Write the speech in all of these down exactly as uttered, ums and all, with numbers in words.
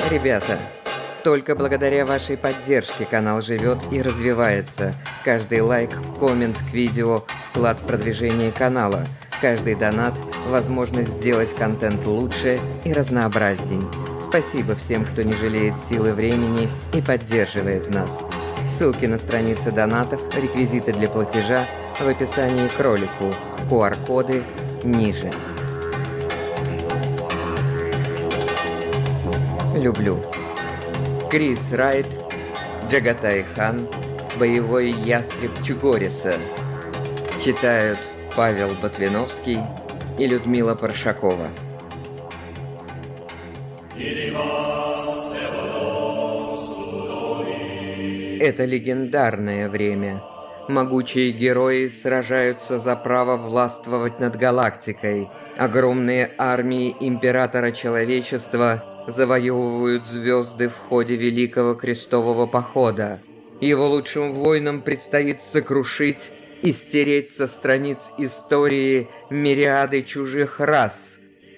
Ребята, только благодаря вашей поддержке канал живет и развивается. Каждый лайк, коммент к видео – вклад в продвижение канала. Каждый донат – возможность сделать контент лучше и разнообразней. Спасибо всем, кто не жалеет сил и времени и поддерживает нас. Ссылки на страницы донатов, реквизиты для платежа в описании к ролику, ку ар-коды ниже. Люблю. Крис Райт, Джагатай Хан, боевой ястреб Чугориса. Читают Павел Ботвиновский и Людмила Паршакова. Это легендарное время. Могучие герои сражаются за право властвовать над галактикой. Огромные армии императора человечества завоевывают звезды в ходе Великого Крестового Похода. Его лучшим воинам предстоит сокрушить и стереть со страниц истории мириады чужих рас.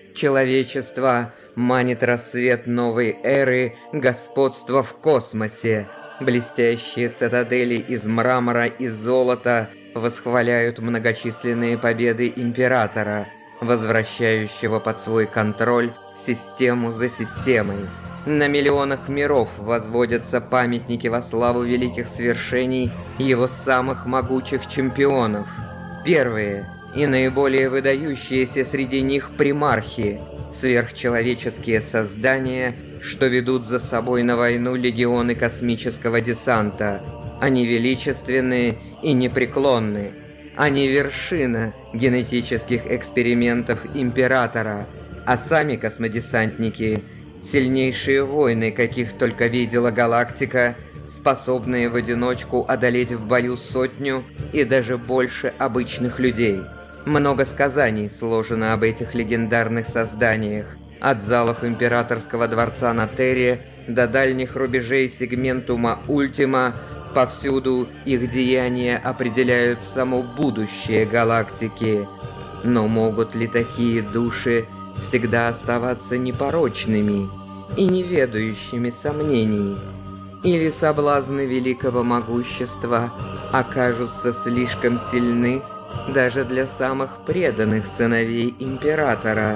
Человечество манит рассвет новой эры господства в космосе. Блестящие цитадели из мрамора и золота восхваляют многочисленные победы императора, возвращающего под свой контроль систему за системой. На миллионах миров возводятся памятники во славу великих свершений его самых могучих чемпионов. Первые и наиболее выдающиеся среди них примархи, сверхчеловеческие создания, что ведут за собой на войну легионы космического десанта. Они величественны и непреклонны. Они вершина генетических экспериментов императора, а сами космодесантники – сильнейшие воины, каких только видела галактика, способные в одиночку одолеть в бою сотню и даже больше обычных людей. Много сказаний сложено об этих легендарных созданиях, от залов императорского дворца на Терре до дальних рубежей сегментума Ультима. Повсюду их деяния определяют само будущее галактики. Но могут ли такие души всегда оставаться непорочными и не ведающими сомнений? Или соблазны великого могущества окажутся слишком сильны даже для самых преданных сыновей императора?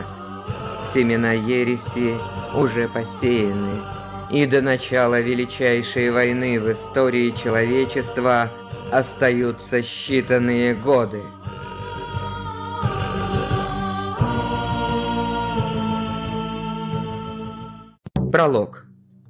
Семена ереси уже посеяны, и до начала величайшей войны в истории человечества остаются считанные годы. Пролог.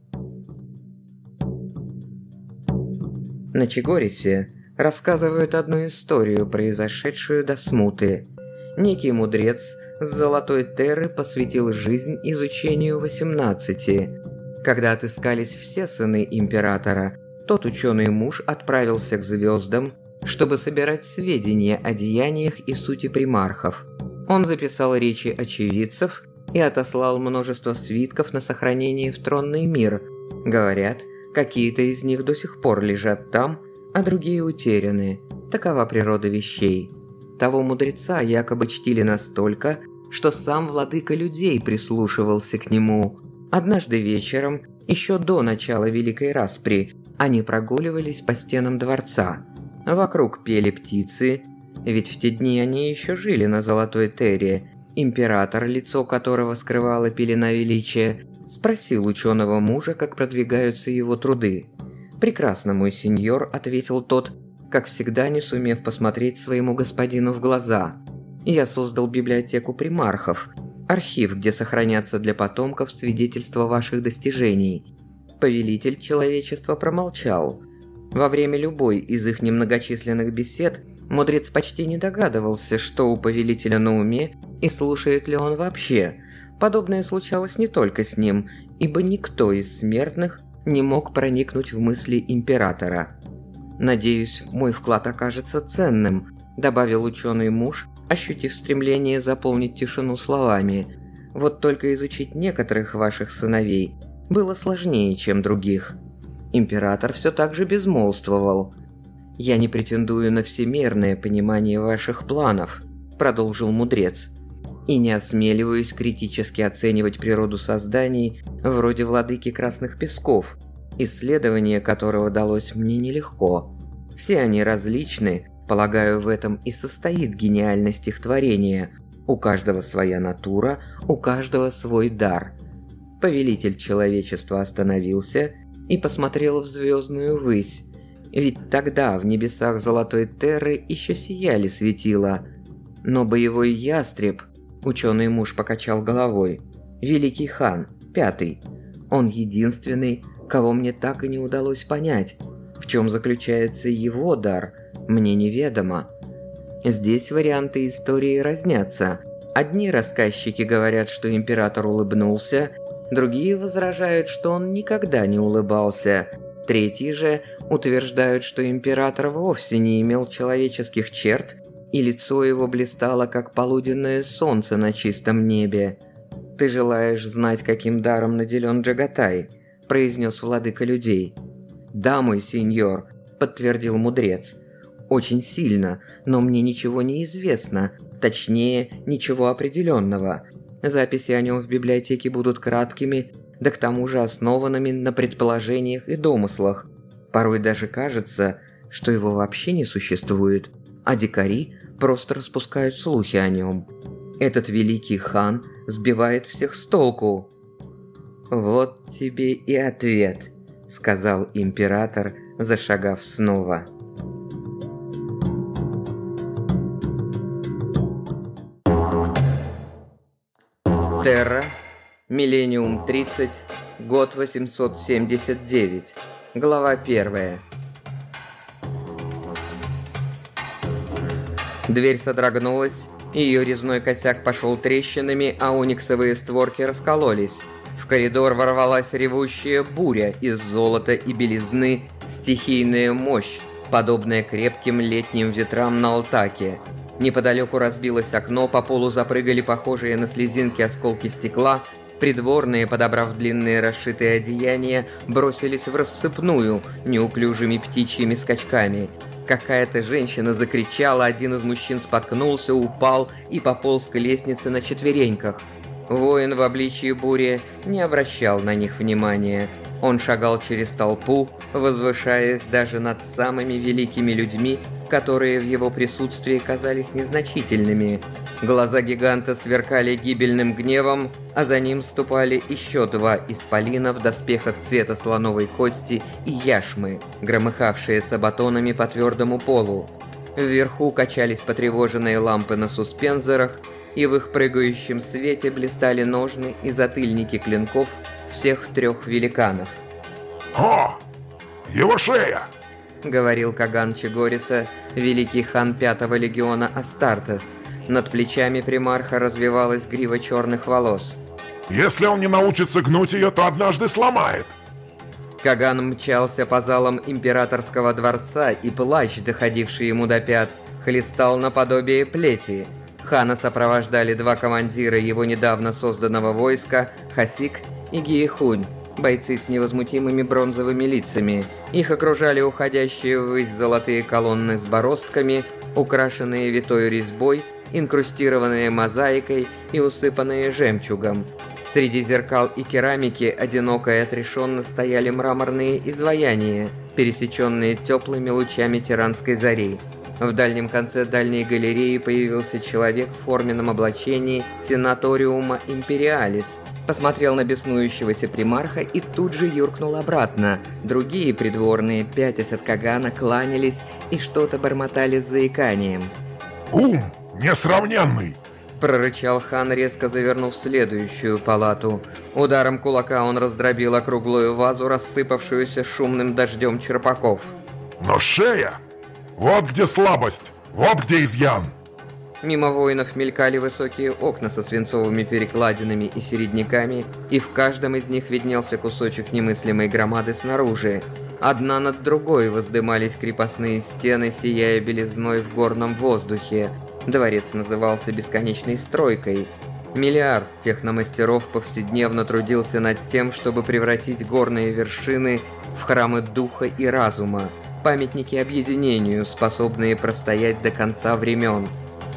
На Чугорисе рассказывают одну историю, произошедшую до смуты. Некий мудрец с Золотой Терры посвятил жизнь изучению восемнадцати. Когда отыскались все сыны императора, тот ученый муж отправился к звездам, чтобы собирать сведения о деяниях и сути примархов. Он записал речи очевидцев и отослал множество свитков на сохранение в тронный мир. Говорят, какие-то из них до сих пор лежат там, а другие утеряны. Такова природа вещей. Того мудреца якобы чтили настолько, что сам владыка людей прислушивался к нему. Однажды вечером, еще до начала Великой Распри, они прогуливались по стенам дворца. Вокруг пели птицы, ведь в те дни они еще жили на Золотой Терре. Император, лицо которого скрывала пелена величия, спросил ученого мужа, как продвигаются его труды. «Прекрасно, мой сеньор», — ответил тот, как всегда не сумев посмотреть своему господину в глаза. «Я создал библиотеку примархов, архив, где сохранятся для потомков свидетельства ваших достижений». Повелитель человечества промолчал. Во время любой из их немногочисленных бесед мудрец почти не догадывался, что у повелителя на уме и слушает ли он вообще. Подобное случалось не только с ним, ибо никто из смертных не мог проникнуть в мысли императора. «Надеюсь, мой вклад окажется ценным», — добавил ученый муж, ощутив стремление заполнить тишину словами. «Вот только изучить некоторых ваших сыновей было сложнее, чем других». Император все так же безмолвствовал. «Я не претендую на всемерное понимание ваших планов», — продолжил мудрец. и не осмеливаюсь критически оценивать природу созданий вроде Владыки Красных Песков, исследование которого далось мне нелегко. Все они различны, полагаю, в этом и состоит гениальность их творения. У каждого своя натура, у каждого свой дар. Повелитель человечества остановился и посмотрел в звездную высь. Ведь тогда в небесах Золотой Терры еще сияли светила. Но боевой ястреб, ученый муж покачал головой, Великий хан, пятый, он единственный, кого мне так и не удалось понять. В чем заключается его дар, мне неведомо. Здесь варианты истории разнятся. Одни рассказчики говорят, что император улыбнулся, другие возражают, что он никогда не улыбался. Третьи же утверждают, что император вовсе не имел человеческих черт, и лицо его блистало, как полуденное солнце на чистом небе. «Ты желаешь знать, каким даром наделен Джагатай?» – произнес владыка людей. «Да, мой сеньор», – подтвердил мудрец. «Очень сильно, но мне ничего не известно, точнее, ничего определенного. Записи о нем в библиотеке будут краткими, да к тому же основанными на предположениях и домыслах. Порой даже кажется, что его вообще не существует, а дикари просто распускают слухи о нем. Этот великий хан сбивает всех с толку». «Вот тебе и ответ», — сказал император, зашагав снова. Терра, Миллениум тридцать, год восемьсот семьдесят девять, глава первая. Дверь содрогнулась, ее резной косяк пошел трещинами, а ониксовые створки раскололись. В коридор ворвалась ревущая буря из золота и белизны, стихийная мощь, подобная крепким летним ветрам на Алтаке. Неподалеку разбилось окно, по полу запрыгали похожие на слезинки осколки стекла, придворные, подобрав длинные расшитые одеяния, бросились в рассыпную неуклюжими птичьими скачками. Какая-то женщина закричала, один из мужчин споткнулся, упал и пополз к лестнице на четвереньках. Воин в обличии бури не обращал на них внимания. Он шагал через толпу, возвышаясь даже над самыми великими людьми, которые в его присутствии казались незначительными. Глаза гиганта сверкали гибельным гневом, а за ним ступали еще два исполина в доспехах цвета слоновой кости и яшмы, громыхавшие сабатонами по твердому полу. Вверху качались потревоженные лампы на суспензорах, и в их прыгающем свете блистали ножны и затыльники клинков всех трех великанов. «О! Его шея!» — говорил Каган Чегориса, великий хан пятого легиона Астартес. Над плечами примарха развивалась грива черных волос. «Если он не научится гнуть ее, то однажды сломает!» Каган мчался по залам императорского дворца, и плащ, доходивший ему до пят, хлестал наподобие плети. Хана сопровождали два командира его недавно созданного войска, Хасик и Гиехунь, бойцы с невозмутимыми бронзовыми лицами. Их окружали уходящие ввысь золотые колонны с бороздками, украшенные витой резьбой, инкрустированные мозаикой и усыпанные жемчугом. Среди зеркал и керамики одиноко и отрешенно стояли мраморные изваяния, пересеченные теплыми лучами тиранской зари. В дальнем конце дальней галереи появился человек в форменном облачении Сенаториума Империалис, посмотрел на беснующегося примарха и тут же юркнул обратно. Другие придворные, пятясь от Кагана, кланялись и что-то бормотали с заиканием. «Ум несравненный!» — прорычал хан, резко завернув в следующую палату. Ударом кулака он раздробил округлую вазу, рассыпавшуюся шумным дождем черпаков. «Но шея! Вот где слабость! Вот где изъян!» Мимо воинов мелькали высокие окна со свинцовыми перекладинами и середняками, и в каждом из них виднелся кусочек немыслимой громады снаружи. Одна над другой воздымались крепостные стены, сияя белизной в горном воздухе. Дворец назывался бесконечной стройкой. Миллиард техномастеров повседневно трудился над тем, чтобы превратить горные вершины в храмы духа и разума, памятники объединению, способные простоять до конца времен. В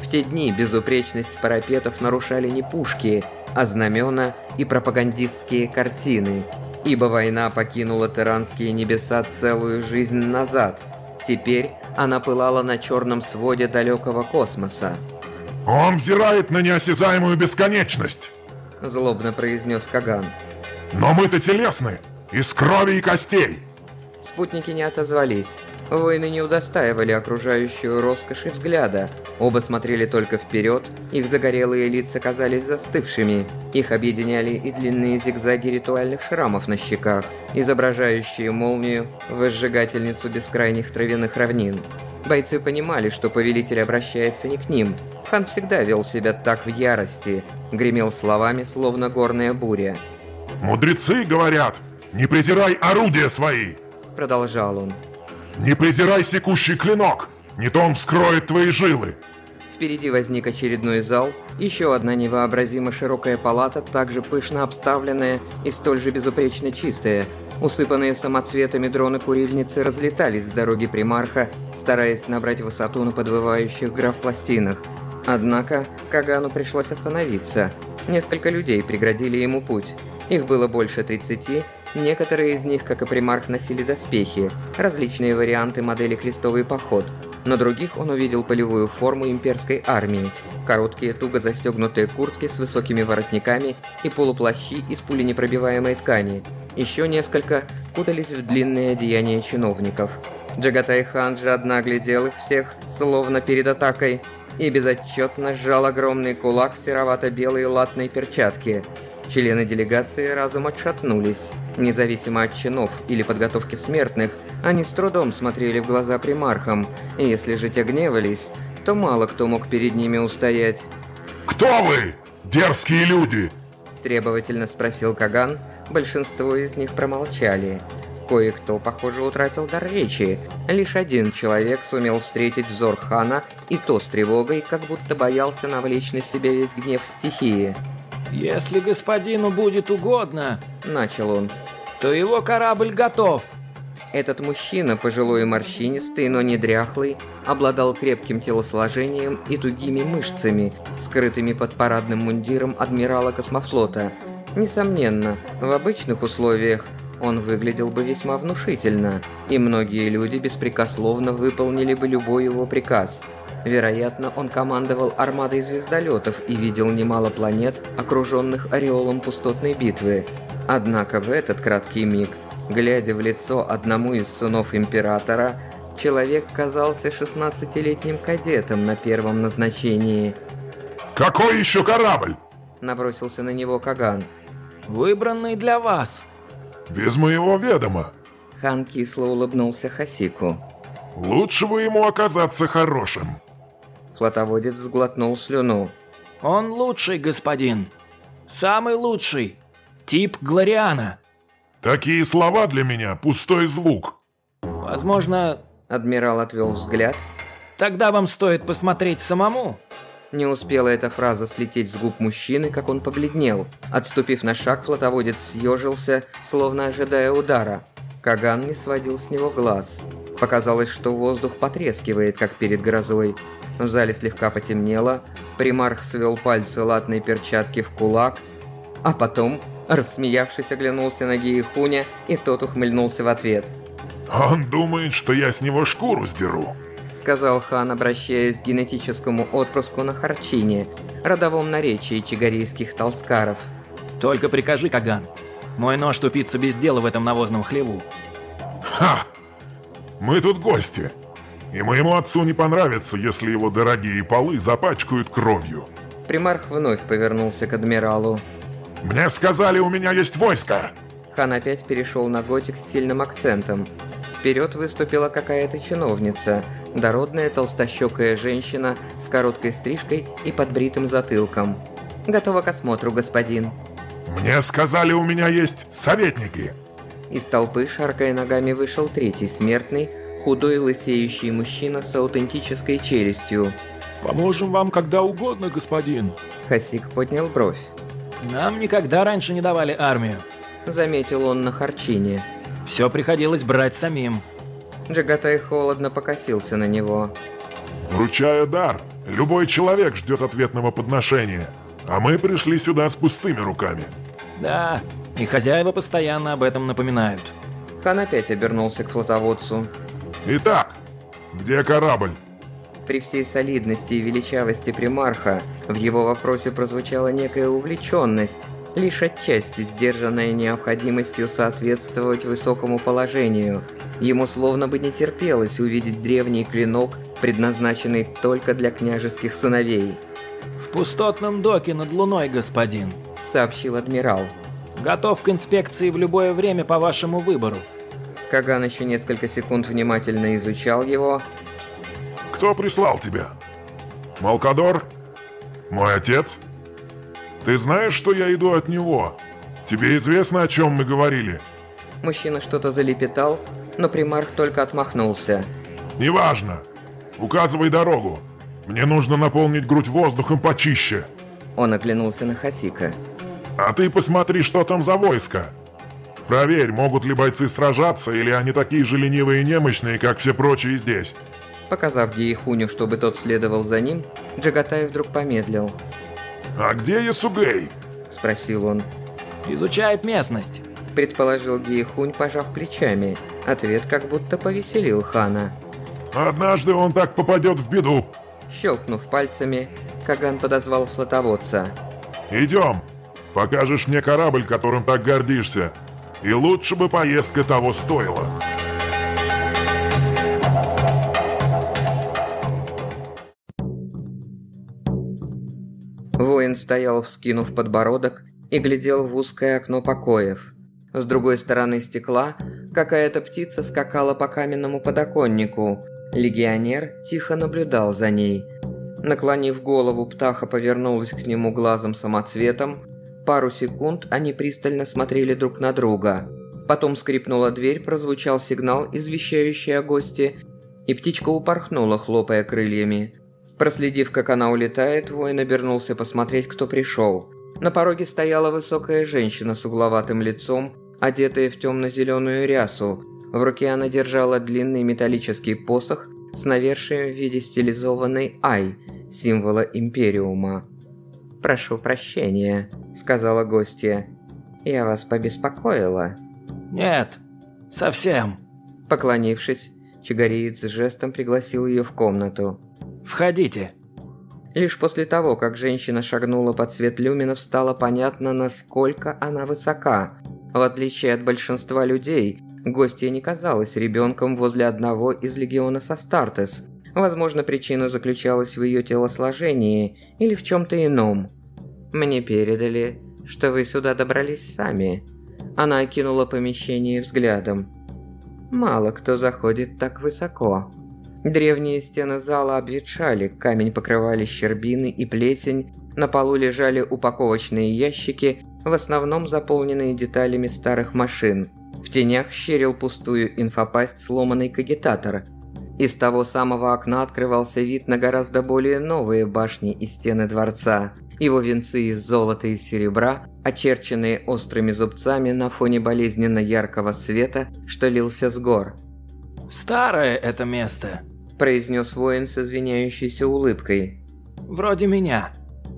В те дни безупречность парапетов нарушали не пушки, а знамена и пропагандистские картины. Ибо война покинула Теранские небеса целую жизнь назад. Теперь она пылала на черном своде далекого космоса. «Он взирает на неосязаемую бесконечность!» — злобно произнес Каган. «Но мы-то телесны, из крови и костей!» Спутники не отозвались. Воины не удостаивали окружающую роскоши взгляда. Оба смотрели только вперед, их загорелые лица казались застывшими. Их объединяли и длинные зигзаги ритуальных шрамов на щеках, изображающие молнию, возжигательницу бескрайних травяных равнин. Бойцы понимали, что повелитель обращается не к ним. Хан всегда вел себя так в ярости, гремел словами, словно горная буря. «Мудрецы говорят, не презирай орудия свои!» — продолжал он. «Не презирай секущий клинок, не то он вскроет твои жилы!» Впереди возник очередной зал, еще одна невообразимо широкая палата, также пышно обставленная и столь же безупречно чистая. Усыпанные самоцветами дроны-курильницы разлетались с дороги примарха, стараясь набрать высоту на подвывающих граф-пластинах. Однако Кагану пришлось остановиться. Несколько людей преградили ему путь. Их было больше тридцати, некоторые из них, как и примарх, носили доспехи, различные варианты модели «Крестовый поход». На других он увидел полевую форму имперской армии, короткие туго застегнутые куртки с высокими воротниками и полуплащи из пуленепробиваемой ткани. Еще несколько кутались в длинные одеяния чиновников. Джагатай-хан жадно оглядел их всех, словно перед атакой, и безотчетно сжал огромный кулак в серовато-белой латной перчатке. Члены делегации разом отшатнулись. Независимо от чинов или подготовки смертных, они с трудом смотрели в глаза примархам, и если же те гневались, то мало кто мог перед ними устоять. «Кто вы, дерзкие люди?» — требовательно спросил Каган. Большинство из них промолчали. Кое-кто, похоже, утратил дар речи. Лишь один человек сумел встретить взор хана, и то с тревогой, как будто боялся навлечь на себя весь гнев стихии. «Если господину будет угодно, — начал он, — то его корабль готов». Этот мужчина, пожилой и морщинистый, но не дряхлый, обладал крепким телосложением и тугими мышцами, скрытыми под парадным мундиром адмирала космофлота. Несомненно, в обычных условиях он выглядел бы весьма внушительно, и многие люди беспрекословно выполнили бы любой его приказ. Вероятно, он командовал армадой звездолетов и видел немало планет, окруженных ореолом пустотной битвы. Однако в этот краткий миг, глядя в лицо одному из сынов Императора, человек казался шестнадцатилетним кадетом на первом назначении. «Какой еще корабль?» — набросился на него Каган. «Выбранный для вас». «Без моего ведома». Хан кисло улыбнулся Хасику. «Лучше бы ему оказаться хорошим». Флотоводец сглотнул слюну. «Он лучший, господин. Самый лучший. Тип Глориана». «Такие слова для меня пустой звук». «Возможно...» — адмирал отвел взгляд. «Тогда вам стоит посмотреть самому». Не успела эта фраза слететь с губ мужчины, как он побледнел. Отступив на шаг, флотоводец съежился, словно ожидая удара. Каган не сводил с него глаз. Показалось, что воздух потрескивает, как перед грозой. В зале слегка потемнело, примарх свел пальцы латной перчатки в кулак, а потом, рассмеявшись, оглянулся на Гиехуня, и тот ухмыльнулся в ответ. «Он думает, что я с него шкуру сдеру», — сказал хан, обращаясь к генетическому отпрыску на Харчине, родовом наречии чигарийских талскаров. «Только прикажи, Каган. Мой нож тупится без дела в этом навозном хлеву». «Ха! Мы тут гости, и моему отцу не понравится, если его дорогие полы запачкают кровью». Примарх вновь повернулся к адмиралу. «Мне сказали, у меня есть войско!» Хан опять перешел на готик с сильным акцентом. Вперед выступила какая-то чиновница, дородная толстощекая женщина с короткой стрижкой и подбритым затылком. «Готова к осмотру, господин». «Мне сказали, у меня есть советники!» Из толпы, шаркая ногами, вышел третий смертный, худой лысеющий мужчина с аутентической челюстью. «Поможем вам когда угодно, господин». Хасик поднял бровь. «Нам никогда раньше не давали армию», — заметил он на Харчине. «Все приходилось брать самим». Джагатай холодно покосился на него. Вручая дар, любой человек ждет ответного подношения, а мы пришли сюда с пустыми руками. Да, и хозяева постоянно об этом напоминают. Хан опять обернулся к флотоводцу. Итак, где корабль? При всей солидности и величавости примарха в его вопросе прозвучала некая увлеченность, лишь отчасти сдержанная необходимостью соответствовать высокому положению. Ему словно бы не терпелось увидеть древний клинок, предназначенный только для княжеских сыновей. «В пустотном доке над Луной, господин», — сообщил адмирал. «Готов к инспекции в любое время по вашему выбору». Каган еще несколько секунд внимательно изучал его. Кто прислал тебя? Малкадор? Мой отец? Ты знаешь, что я иду от него? Тебе известно, о чем мы говорили? Мужчина что-то залепетал, но примарх только отмахнулся. Неважно. Указывай дорогу. Мне нужно наполнить грудь воздухом почище. Он оглянулся на Хасика. А ты посмотри, что там за войско. Проверь, могут ли бойцы сражаться, или они такие же ленивые и немощные, как все прочие здесь. Показав Гиехуню, чтобы тот следовал за ним, Джагатай вдруг помедлил. «А где Ясугей?» – спросил он. «Изучает местность», – предположил Гиехунь, пожав плечами. Ответ как будто повеселил хана. «Однажды он так попадет в беду!» Щелкнув пальцами, Каган подозвал флотоводца. «Идем! Покажешь мне корабль, которым так гордишься. И лучше бы поездка того стоила!» Воин стоял, вскинув подбородок, и глядел в узкое окно покоев. С другой стороны стекла какая-то птица скакала по каменному подоконнику. Легионер тихо наблюдал за ней. Наклонив голову, птаха повернулась к нему глазом-самоцветом. Пару секунд они пристально смотрели друг на друга. Потом скрипнула дверь, прозвучал сигнал, извещающий о госте, и птичка упорхнула, хлопая крыльями. Проследив, как она улетает, воин обернулся посмотреть, кто пришел. На пороге стояла высокая женщина с угловатым лицом, одетая в темно-зеленую рясу. В руке она держала длинный металлический посох с навершием в виде стилизованной «Ай», символа Империума. «Прошу прощения», — сказала гостья. «Я вас побеспокоила?» «Нет, совсем». Поклонившись, чагариец жестом пригласил ее в комнату. «Входите». Лишь после того, как женщина шагнула под свет люминов, стало понятно, насколько она высока. В отличие от большинства людей, гостья не казалась ребенком возле одного из легионов Астартес. Возможно, причина заключалась в ее телосложении или в чем-то ином. «Мне передали, что вы сюда добрались сами». Она окинула помещение взглядом. «Мало кто заходит так высоко». Древние стены зала обветшали, камень покрывали щербины и плесень, на полу лежали упаковочные ящики, в основном заполненные деталями старых машин. В тенях щерил пустую инфопасть сломанный кагитатор. Из того самого окна открывался вид на гораздо более новые башни и стены дворца. Его венцы из золота и серебра, очерченные острыми зубцами на фоне болезненно яркого света, что лился с гор. «Старое это место», — произнес воин с извиняющейся улыбкой. «Вроде меня.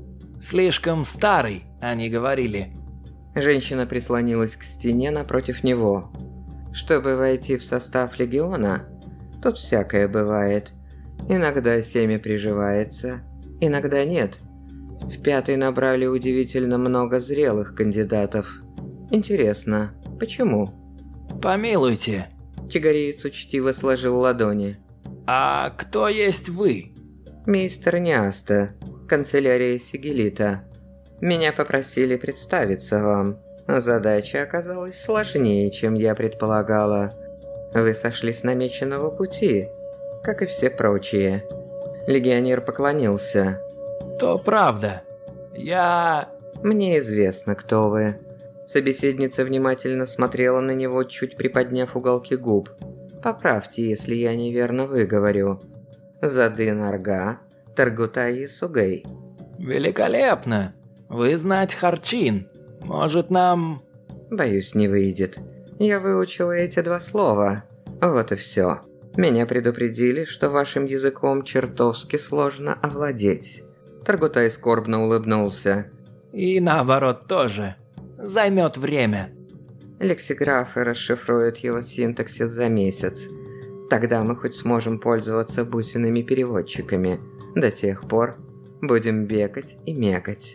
Слишком старый, они говорили». Женщина прислонилась к стене напротив него. «Чтобы войти в состав легиона, тут всякое бывает. Иногда семя приживается, иногда нет. В пятый набрали удивительно много зрелых кандидатов. Интересно, почему?» «Помилуйте». Чагариец учтиво сложил ладони. «А кто есть вы?» «Мистер Няста, канцелярия Сигелита. Меня попросили представиться вам. Задача оказалась сложнее, чем я предполагала. Вы сошли с намеченного пути, как и все прочие». Легионер поклонился. «То правда. Я...» «Мне известно, кто вы». Собеседница внимательно смотрела на него, чуть приподняв уголки губ. «Поправьте, если я неверно выговорю. Задын Арга, Таргутай Сугей». «Великолепно. Вы знать Харчин. Может, нам...» «Боюсь, не выйдет. Я выучила эти два слова. Вот и все». Меня предупредили, что вашим языком чертовски сложно овладеть. Таргутай скорбно улыбнулся. И наоборот тоже. Займет время. Лексиграфы расшифруют его синтаксис за месяц. Тогда мы хоть сможем пользоваться бусинами переводчиками. До тех пор будем бекать и мекать.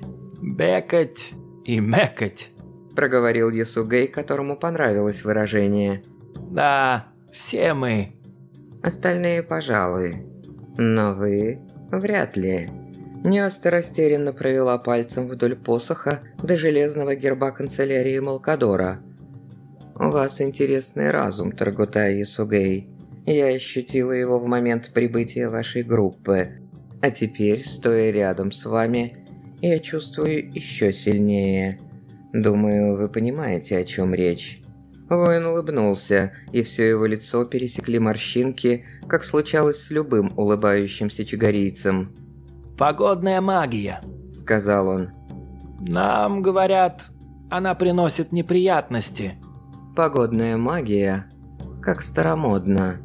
Бекать и мекать. Проговорил Ясугей, которому понравилось выражение. Да, все мы. Остальные, пожалуй. Но вы вряд ли. Неаста растерянно провела пальцем вдоль посоха до железного герба канцелярии Малкадора. «У вас интересный разум, Таргутай Ясугей. Я ощутила его в момент прибытия вашей группы. А теперь, стоя рядом с вами, я чувствую еще сильнее. Думаю, вы понимаете, о чем речь». Воин улыбнулся, и все его лицо пересекли морщинки, как случалось с любым улыбающимся чигарийцем. «Погодная магия», — сказал он. «Нам говорят, она приносит неприятности». «Погодная магия? Как старомодно.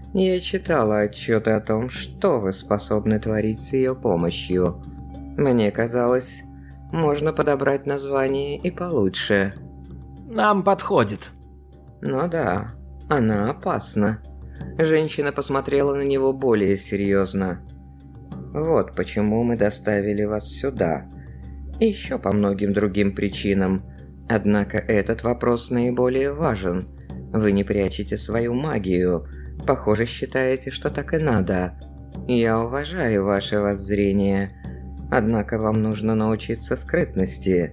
Я читала отчеты о том, что вы способны творить с ее помощью. Мне казалось, можно подобрать название и получше». «Нам подходит». «Ну да, она опасна». Женщина посмотрела на него более серьезно. «Вот почему мы доставили вас сюда. И еще по многим другим причинам. Однако этот вопрос наиболее важен. Вы не прячете свою магию. Похоже, считаете, что так и надо. Я уважаю ваше воззрение. Однако вам нужно научиться скрытности».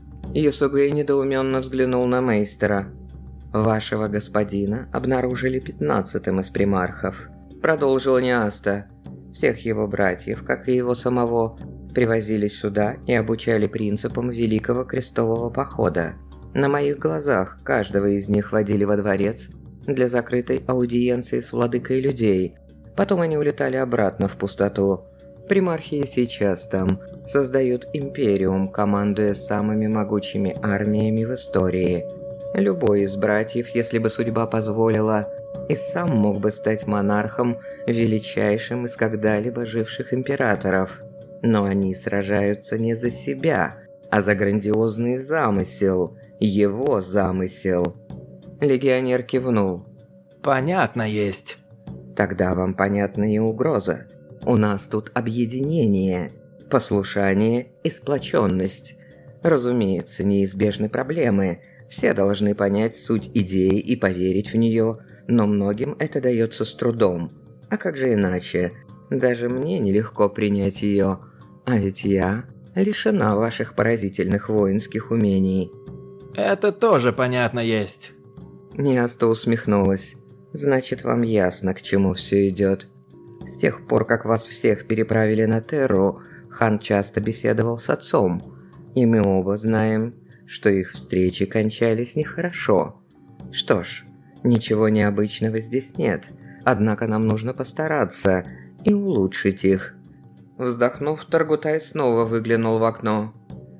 Ясугей недоуменно взглянул на мейстера. «Вашего господина обнаружили пятнадцатым из примархов», — продолжил Неаста. «Всех его братьев, как и его самого, привозили сюда и обучали принципам Великого Крестового Похода. На моих глазах каждого из них водили во дворец для закрытой аудиенции с владыкой людей. Потом они улетали обратно в пустоту. Примархи и сейчас там создают империум, командуя самыми могучими армиями в истории. Любой из братьев, если бы судьба позволила, и сам мог бы стать монархом, величайшим из когда-либо живших императоров. Но они сражаются не за себя, а за грандиозный замысел, его замысел». Легионер кивнул. «Понятно есть». «Тогда вам понятна и угроза. У нас тут объединение, послушание и сплоченность. Разумеется, неизбежны проблемы. Все должны понять суть идеи и поверить в нее, но многим это дается с трудом. А как же иначе? Даже мне нелегко принять ее, а ведь я лишена ваших поразительных воинских умений». «Это тоже понятно есть». Неаста усмехнулась. «Значит, вам ясно, к чему все идет. С тех пор, как вас всех переправили на Терру, хан часто беседовал с отцом, и мы оба знаем, что их встречи кончались нехорошо. Что ж, ничего необычного здесь нет, однако нам нужно постараться и улучшить их». Вздохнув, Таргутай снова выглянул в окно.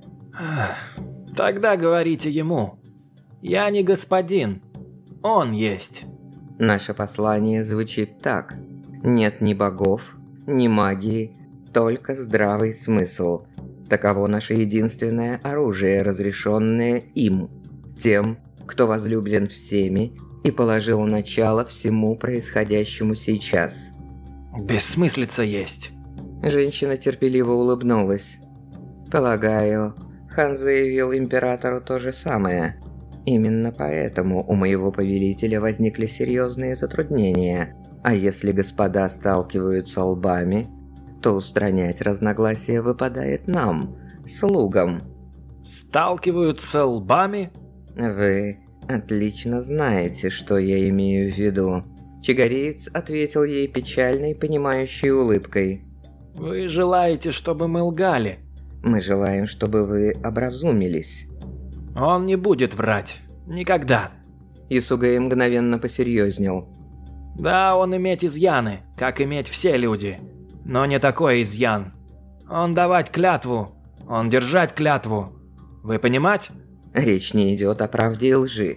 «Тогда говорите ему. Я не господин. Он есть». Наше послание звучит так. Нет ни богов, ни магии, только здравый смысл. Таково наше единственное оружие, разрешенное им, тем, кто возлюблен всеми и положил начало всему происходящему сейчас. «Бессмыслица есть». Женщина терпеливо улыбнулась. «Полагаю, хан заявил императору то же самое. Именно поэтому у моего повелителя возникли серьезные затруднения. А если господа сталкиваются лбами, то устранять разногласия выпадает нам, слугам». «Сталкиваются лбами?» «Вы отлично знаете, что я имею в виду». Чигариец ответил ей печальной, понимающей улыбкой. «Вы желаете, чтобы мы лгали?» «Мы желаем, чтобы вы образумились». «Он не будет врать. Никогда». Ясугей мгновенно посерьезнел. «Да, он иметь изъяны, как иметь все люди. Но не такой изъян. Он давать клятву, он держать клятву. Вы понимать?» Речь не идет о правде и лжи.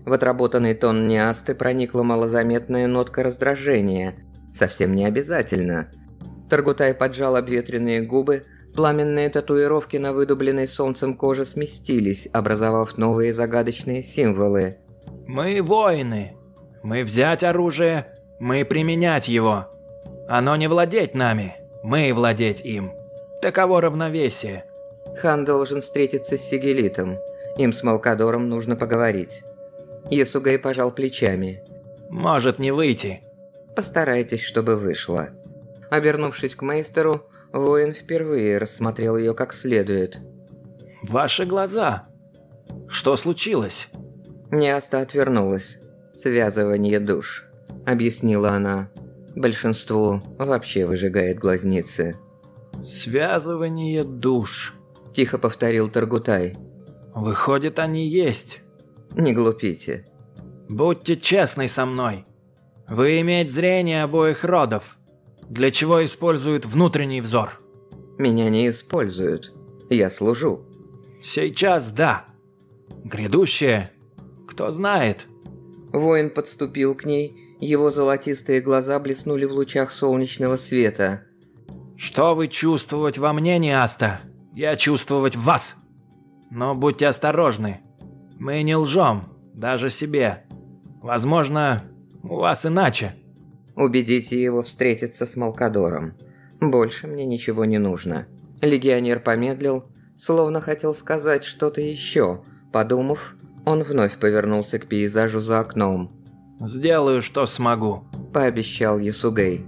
В отработанный тон Неасты проникла малозаметная нотка раздражения. Совсем не обязательно. Таргутай поджал обветренные губы, пламенные татуировки на выдубленной солнцем коже сместились, образовав новые загадочные символы. Мы воины. Мы взять оружие, мы применять его. Оно не владеть нами, мы владеть им. Таково равновесие. Хан должен встретиться с Сигелитом. Им с Малкадором нужно поговорить. Ясугэй пожал плечами. Может не выйти. Постарайтесь, чтобы вышло. Обернувшись к мейстеру, воин впервые рассмотрел ее как следует. Ваши глаза. Что случилось? Неаста отвернулась. «Связывание душ», — объяснила она. «Большинству вообще выжигает глазницы». «Связывание душ», — тихо повторил Таргутай. «Выходит, они есть». «Не глупите». «Будьте честны со мной. Вы имеете зрение обоих родов. Для чего используют внутренний взор?» «Меня не используют. Я служу». «Сейчас да. Грядущее? Кто знает?» Воин подступил к ней, его золотистые глаза блеснули в лучах солнечного света. «Что вы чувствовать во мне, Неаста? Я чувствовать в вас. Но будьте осторожны. Мы не лжем, даже себе. Возможно, у вас иначе». «Убедите его встретиться с Малкадором. Больше мне ничего не нужно». Легионер помедлил, словно хотел сказать что-то еще. Подумав, он вновь повернулся к пейзажу за окном. «Сделаю, что смогу», – пообещал Ясугэй.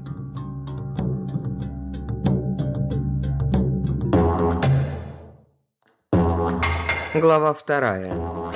Глава вторая.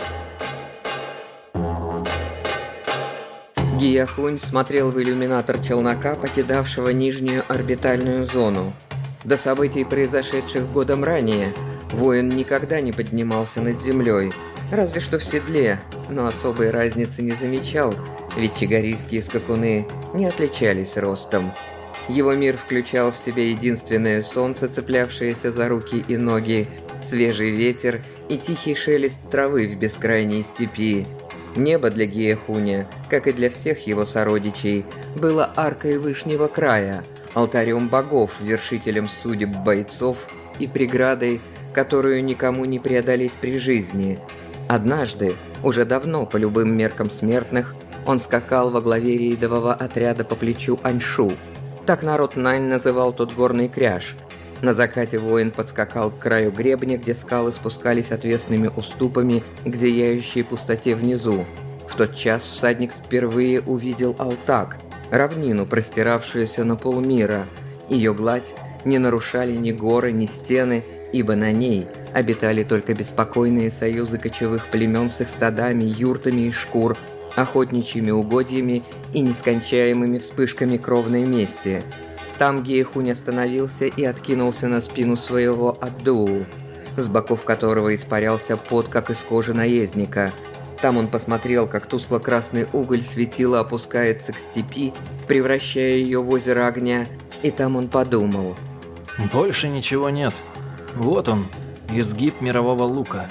Гияхунь смотрел в иллюминатор челнока, покидавшего нижнюю орбитальную зону. До событий, произошедших годом ранее, воин никогда не поднимался над землей, разве что в седле, но особой разницы не замечал, ведь чигарийские скакуны не отличались ростом. Его мир включал в себя единственное солнце, цеплявшееся за руки и ноги, свежий ветер и тихий шелест травы в бескрайней степи. Небо для Гияхуня, как и для всех его сородичей, было аркой вышнего края, алтарем богов, вершителем судеб бойцов и преградой, которую никому не преодолеть при жизни. Однажды, уже давно по любым меркам смертных, он скакал во главе рейдового отряда по плечу Аньшу. Так народ Нань называл тот горный кряж. На закате воин подскакал к краю гребня, где скалы спускались отвесными уступами к зияющей пустоте внизу. В тот час всадник впервые увидел Алтак, равнину, простиравшуюся на полмира. Ее гладь не нарушали ни горы, ни стены, ибо на ней обитали только беспокойные союзы кочевых племен с их стадами, юртами из шкур, охотничьими угодьями и нескончаемыми вспышками кровной мести. Там Гияхунь остановился и откинулся на спину своего Аддуу, с боков которого испарялся пот, как из кожи наездника. Там он посмотрел, как тускло-красный уголь светила опускается к степи, превращая ее в озеро огня, и там он подумал. «Больше ничего нет. Вот он, изгиб мирового лука.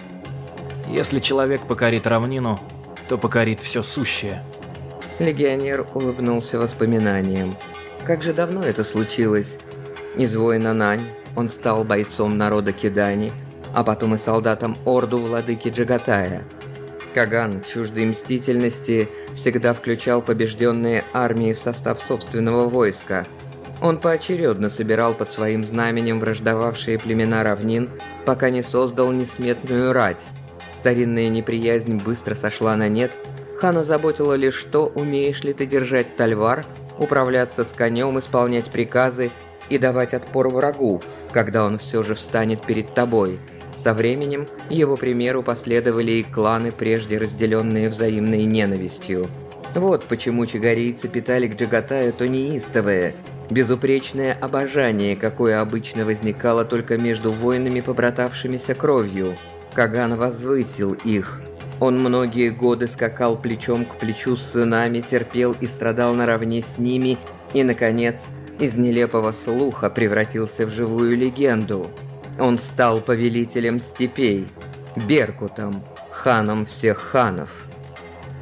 Если человек покорит равнину, то покорит все сущее». Легионер улыбнулся воспоминаниям. Как же давно это случилось? Из воина Нань он стал бойцом народа Кидани, а потом и солдатом Орду владыки Джагатая. Каган, чуждый мстительности, всегда включал побежденные армии в состав собственного войска. Он поочередно собирал под своим знаменем враждовавшие племена равнин, пока не создал несметную рать. Старинная неприязнь быстро сошла на нет. Хана заботило лишь то, умеешь ли ты держать тальвар, управляться с конем, исполнять приказы и давать отпор врагу, когда он все же встанет перед тобой. Со временем его примеру последовали и кланы, прежде разделенные взаимной ненавистью. Вот почему чигарийцы питали к Джагатаю то неистовое, безупречное обожание, какое обычно возникало только между воинами, побратавшимися кровью. Каган возвысил их. Он многие годы скакал плечом к плечу с сынами, терпел и страдал наравне с ними, и, наконец, из нелепого слуха превратился в живую легенду. Он стал повелителем степей, Беркутом, ханом всех ханов.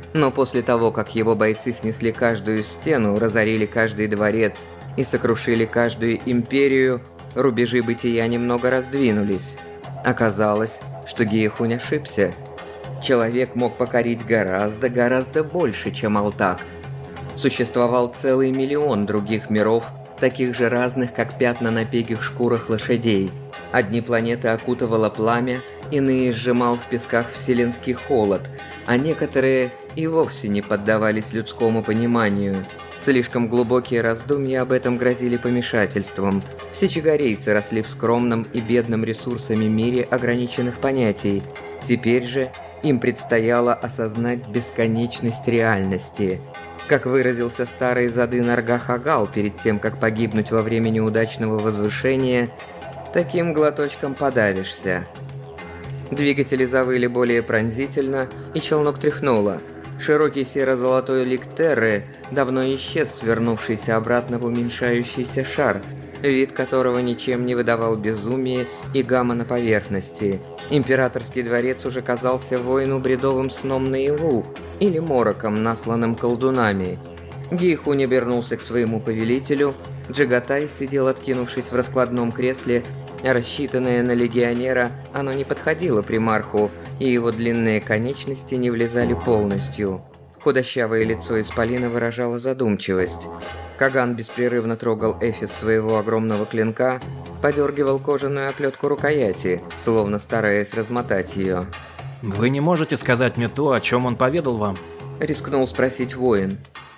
Но после того, как его бойцы снесли каждую стену, разорили каждый дворец и сокрушили каждую империю, рубежи бытия немного раздвинулись. Оказалось, что Гиехунь ошибся. Человек мог покорить гораздо-гораздо больше, чем Алтак. Существовал целый миллион других миров, таких же разных, как пятна на пегих шкурах лошадей. Одни планеты окутывало пламя, иные сжимал в песках вселенский холод, а некоторые и вовсе не поддавались людскому пониманию. Слишком глубокие раздумья об этом грозили помешательством. Все чигарейцы росли в скромном и бедном ресурсами мире ограниченных понятий. Теперь же им предстояло осознать бесконечность реальности. Как выразился старый Задын Аргахагал перед тем, как погибнуть во время неудачного возвышения, таким глоточком подавишься. Двигатели завыли более пронзительно, и челнок тряхнуло. Широкий серо-золотой лик Терры давно исчез, свернувшийся обратно в уменьшающийся шар, вид которого ничем не выдавал безумие и гамма на поверхности. Императорский дворец уже казался воину бредовым сном наяву, или мороком, насланным колдунами. Гиехунь обернулся к своему повелителю. Джагатай сидел, откинувшись в раскладном кресле. Рассчитанное на легионера, оно не подходило примарху, и его длинные конечности не влезали полностью. Худощавое лицо исполина выражало задумчивость. Каган беспрерывно трогал эфес своего огромного клинка, подергивал кожаную оплетку рукояти, словно стараясь размотать ее. «Вы не можете сказать мне то, о чем он поведал вам?» — рискнул спросить воин.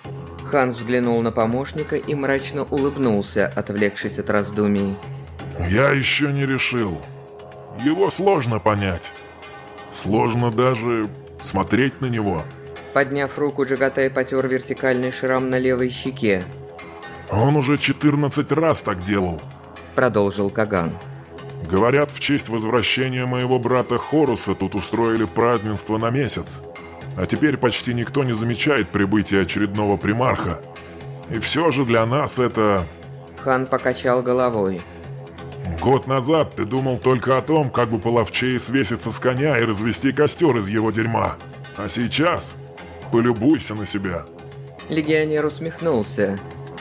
Хан взглянул на помощника и мрачно улыбнулся, отвлекшись от раздумий. «Я еще не решил. Его сложно понять. Сложно даже смотреть на него». Подняв руку, Джагатай потер вертикальный шрам на левой щеке. «Он уже четырнадцать раз так делал», — продолжил Каган. «Говорят, в честь возвращения моего брата Хоруса тут устроили празднество на месяц. А теперь почти никто не замечает прибытия очередного примарха. И все же для нас это...» Хан покачал головой. «Год назад ты думал только о том, как бы половчее свеситься с коня и развести костер из его дерьма. А сейчас полюбуйся на себя». Легионер усмехнулся.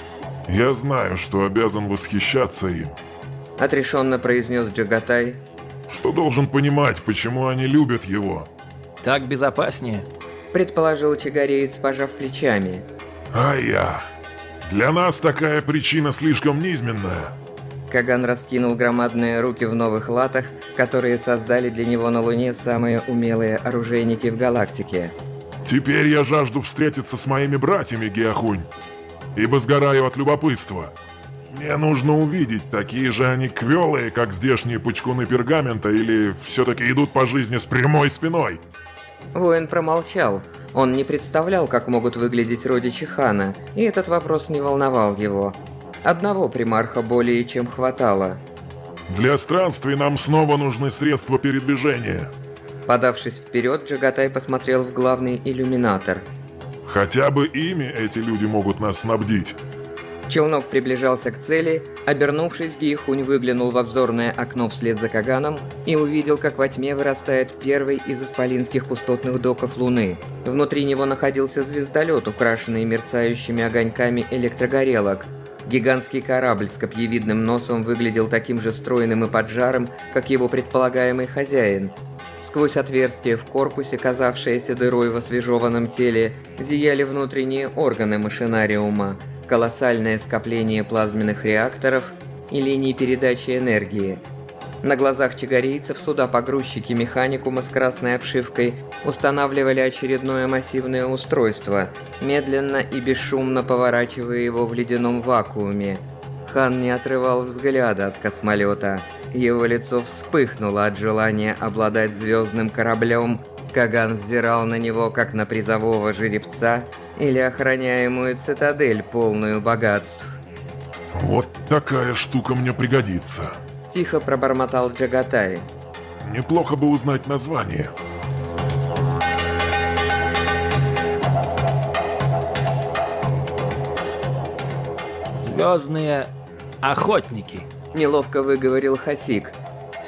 «Я знаю, что обязан восхищаться им», — отрешенно произнес Джагатай. «что должен понимать, почему они любят его». «Так безопаснее», — предположил чигареец, пожав плечами. «А я... Для нас такая причина слишком низменная». Каган раскинул громадные руки в новых латах, которые создали для него на Луне самые умелые оружейники в галактике. «Теперь я жажду встретиться с моими братьями, Гиехунь, ибо сгораю от любопытства. Мне нужно увидеть, такие же они квелые, как здешние пучкуны пергамента, или все-таки идут по жизни с прямой спиной». Воин промолчал. Он не представлял, как могут выглядеть родичи хана, и этот вопрос не волновал его. Одного примарха более чем хватало. «Для странствий нам снова нужны средства передвижения». Подавшись вперед, Джагатай посмотрел в главный иллюминатор. «Хотя бы ими эти люди могут нас снабдить». Челнок приближался к цели. Обернувшись, Гиехунь выглянул в обзорное окно вслед за Каганом и увидел, как во тьме вырастает первый из исполинских пустотных доков Луны. Внутри него находился звездолет, украшенный мерцающими огоньками электрогорелок. Гигантский корабль с копьевидным носом выглядел таким же стройным и поджарым, как его предполагаемый хозяин. Сквозь отверстие в корпусе, казавшееся дырой в освежеванном теле, зияли внутренние органы машинариума, колоссальное скопление плазменных реакторов и линий передачи энергии. На глазах чигарийцев суда-погрузчики механикума с красной обшивкой устанавливали очередное массивное устройство, медленно и бесшумно поворачивая его в ледяном вакууме. Хан не отрывал взгляда от космолета. Его лицо вспыхнуло от желания обладать звездным кораблем. Каган взирал на него, как на призового жеребца или охраняемую цитадель, полную богатств. «Вот такая штука мне пригодится», — тихо пробормотал Джагатай. «Неплохо бы узнать название». «Звездные охотники», — неловко выговорил Хасик.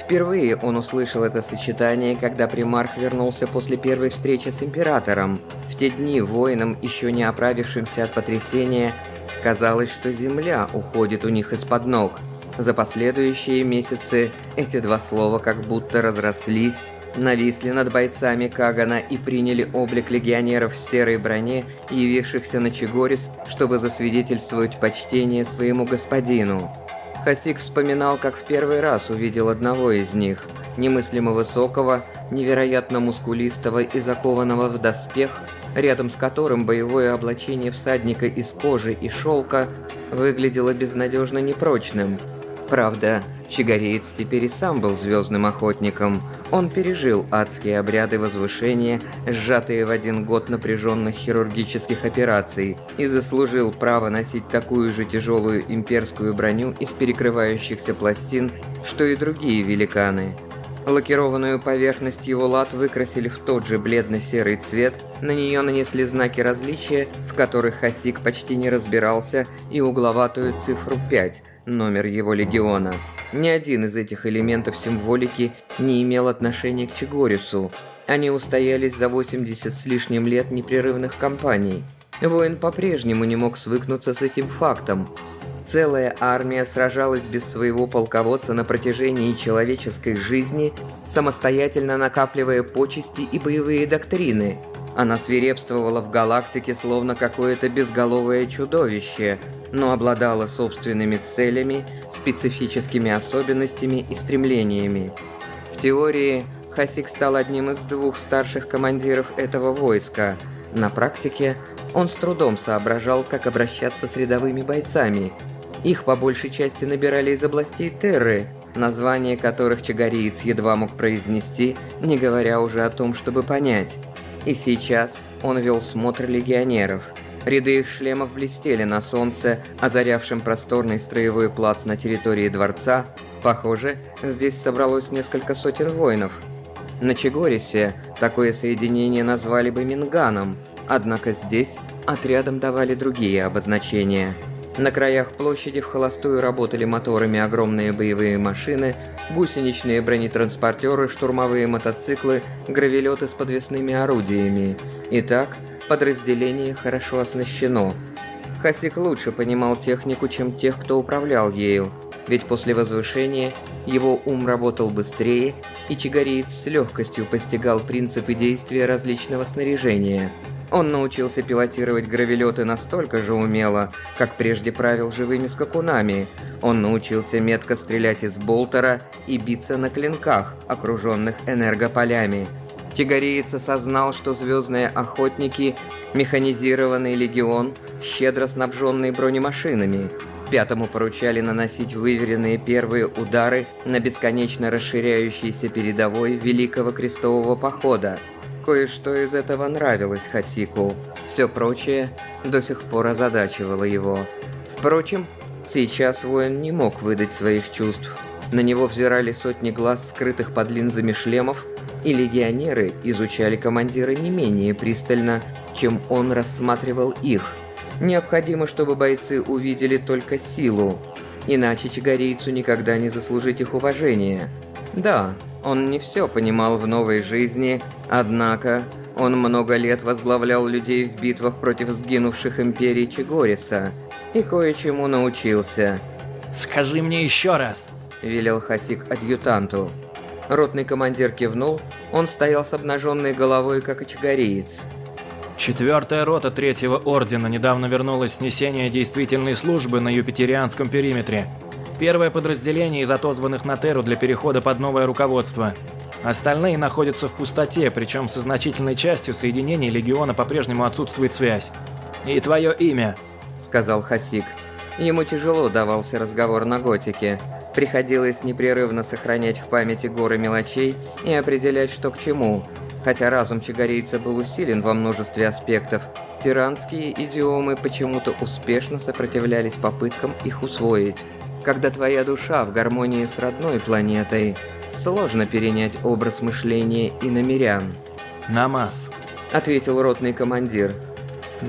Впервые он услышал это сочетание, когда примарх вернулся после первой встречи с императором. В те дни воинам, еще не оправившимся от потрясения, казалось, что земля уходит у них из-под ног. За последующие месяцы эти два слова как будто разрослись, нависли над бойцами Кагана и приняли облик легионеров в серой броне, явившихся на Чигорис, чтобы засвидетельствовать почтение своему господину. Хасик вспоминал, как в первый раз увидел одного из них, немыслимо высокого, невероятно мускулистого и закованного в доспех, рядом с которым боевое облачение всадника из кожи и шелка выглядело безнадежно непрочным. Правда, чигореец теперь и сам был звездным охотником. Он пережил адские обряды возвышения, сжатые в один год напряженных хирургических операций, и заслужил право носить такую же тяжелую имперскую броню из перекрывающихся пластин, что и другие великаны. Лакированную поверхность его лат выкрасили в тот же бледно-серый цвет, на нее нанесли знаки различия, в которых Хасик почти не разбирался, и угловатую цифру пять, номер его легиона. Ни один из этих элементов символики не имел отношения к Чигорису. Они устоялись за восемьдесят с лишним лет непрерывных кампаний. Воин по-прежнему не мог свыкнуться с этим фактом. Целая армия сражалась без своего полководца на протяжении человеческой жизни, самостоятельно накапливая почести и боевые доктрины. Она свирепствовала в галактике словно какое-то безголовое чудовище, но обладала собственными целями, специфическими особенностями и стремлениями. В теории Хасик стал одним из двух старших командиров этого войска. На практике он с трудом соображал, как обращаться с рядовыми бойцами. Их по большей части набирали из областей Терры, названия которых чигореец едва мог произнести, не говоря уже о том, чтобы понять. И сейчас он вел смотр легионеров. Ряды их шлемов блестели на солнце, озарявшем просторный строевой плац на территории дворца. Похоже, здесь собралось несколько сотен воинов. На Чигорисе такое соединение назвали бы Минганом, однако здесь отрядам давали другие обозначения. На краях площади в холостую работали моторами огромные боевые машины, гусеничные бронетранспортеры, штурмовые мотоциклы, гравелеты с подвесными орудиями. Итак, подразделение хорошо оснащено. Хасик лучше понимал технику, чем тех, кто управлял ею, ведь после возвышения его ум работал быстрее, и чигореец с легкостью постигал принципы действия различного снаряжения. Он научился пилотировать гравелеты настолько же умело, как прежде правил живыми скакунами. Он научился метко стрелять из болтера и биться на клинках, окруженных энергополями. Чигореец осознал, что звездные охотники – механизированный легион, щедро снабженный бронемашинами. Пятому поручали наносить выверенные первые удары на бесконечно расширяющейся передовой Великого Крестового Похода. Кое-что из этого нравилось Хасику, все прочее до сих пор озадачивало его. Впрочем, сейчас воин не мог выдать своих чувств. На него взирали сотни глаз, скрытых под линзами шлемов, и легионеры изучали командира не менее пристально, чем он рассматривал их. Необходимо, чтобы бойцы увидели только силу, иначе чигорейцу никогда не заслужить их уважения. Да, он не все понимал в новой жизни, однако он много лет возглавлял людей в битвах против сгинувших империй Чигориса и кое-чему научился. «Скажи мне еще раз!» – велел Хасик адъютанту. Ротный командир кивнул, он стоял с обнаженной головой, как и чигореец. Четвертая рота Третьего Ордена недавно вернулась с несения действительной службы на Юпитерианском периметре. Первое подразделение из отозванных на Терру для перехода под новое руководство. Остальные находятся в пустоте, причем со значительной частью соединений Легиона по-прежнему отсутствует связь. «И твое имя?» – сказал Хасик. Ему тяжело давался разговор на готике. Приходилось непрерывно сохранять в памяти горы мелочей и определять, что к чему. Хотя разум чигорейца был усилен во множестве аспектов, тиранские идиомы почему-то успешно сопротивлялись попыткам их усвоить. Когда твоя душа в гармонии с родной планетой, сложно перенять образ мышления иномирян. «Намаз», — ответил ротный командир.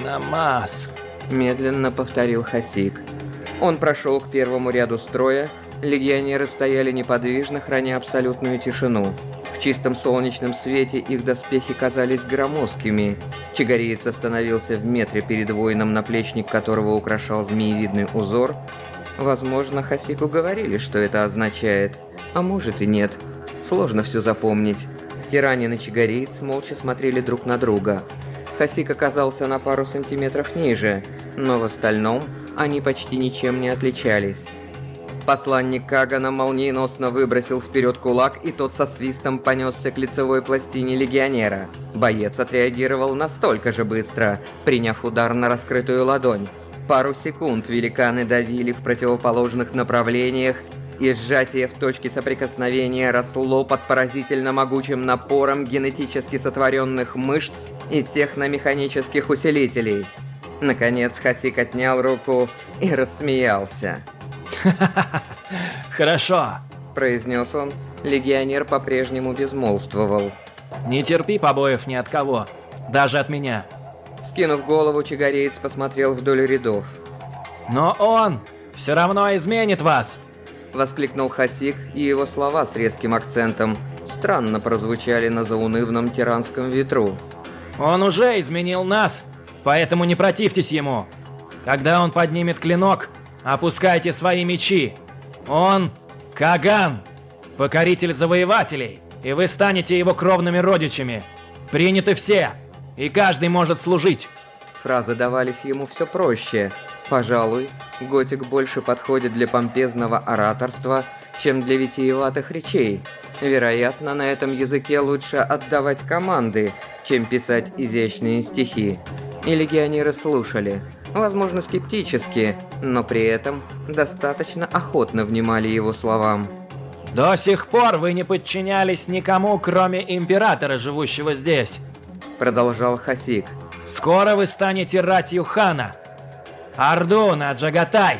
«Намаз», — медленно повторил Хасик. Он прошел к первому ряду строя, Легионеры стояли неподвижно, храня абсолютную тишину. В чистом солнечном свете их доспехи казались громоздкими. Чигариец остановился в метре перед воином, наплечник которого украшал змеевидный узор. Возможно, Хасику говорили, что это означает, а может и нет. Сложно все запомнить. Тиранин и чигариец молча смотрели друг на друга. Хасик оказался на пару сантиметров ниже, но в остальном они почти ничем не отличались. Посланник Кагана молниеносно выбросил вперед кулак, и тот со свистом понесся к лицевой пластине легионера. Боец отреагировал настолько же быстро, приняв удар на раскрытую ладонь. Пару секунд великаны давили в противоположных направлениях, и сжатие в точке соприкосновения росло под поразительно могучим напором генетически сотворенных мышц и техномеханических усилителей. Наконец Хасик отнял руку и рассмеялся. Хорошо, произнес он. Легионер по-прежнему безмолвствовал. Не терпи побоев ни от кого, даже от меня. Скинув голову, чигареец посмотрел вдоль рядов. Но он все равно изменит вас! Воскликнул Хасик, и его слова с резким акцентом странно прозвучали на заунывном тиранском ветру. Он уже изменил нас, поэтому не противьтесь ему. Когда он поднимет клинок, опускайте свои мечи. Он Каган, покоритель завоевателей, и вы станете его кровными родичами. Приняты все, и каждый может служить. Фразы давались ему все проще. Пожалуй, готик больше подходит для помпезного ораторства, чем для витиеватых речей. Вероятно, на этом языке лучше отдавать команды, чем писать изящные стихи. И легионеры слушали. Возможно, скептически, но при этом достаточно охотно внимали его словам. До сих пор вы не подчинялись никому, кроме императора, живущего здесь. Продолжал Хасик. Скоро вы станете ратью хана. Орду на Джагатай.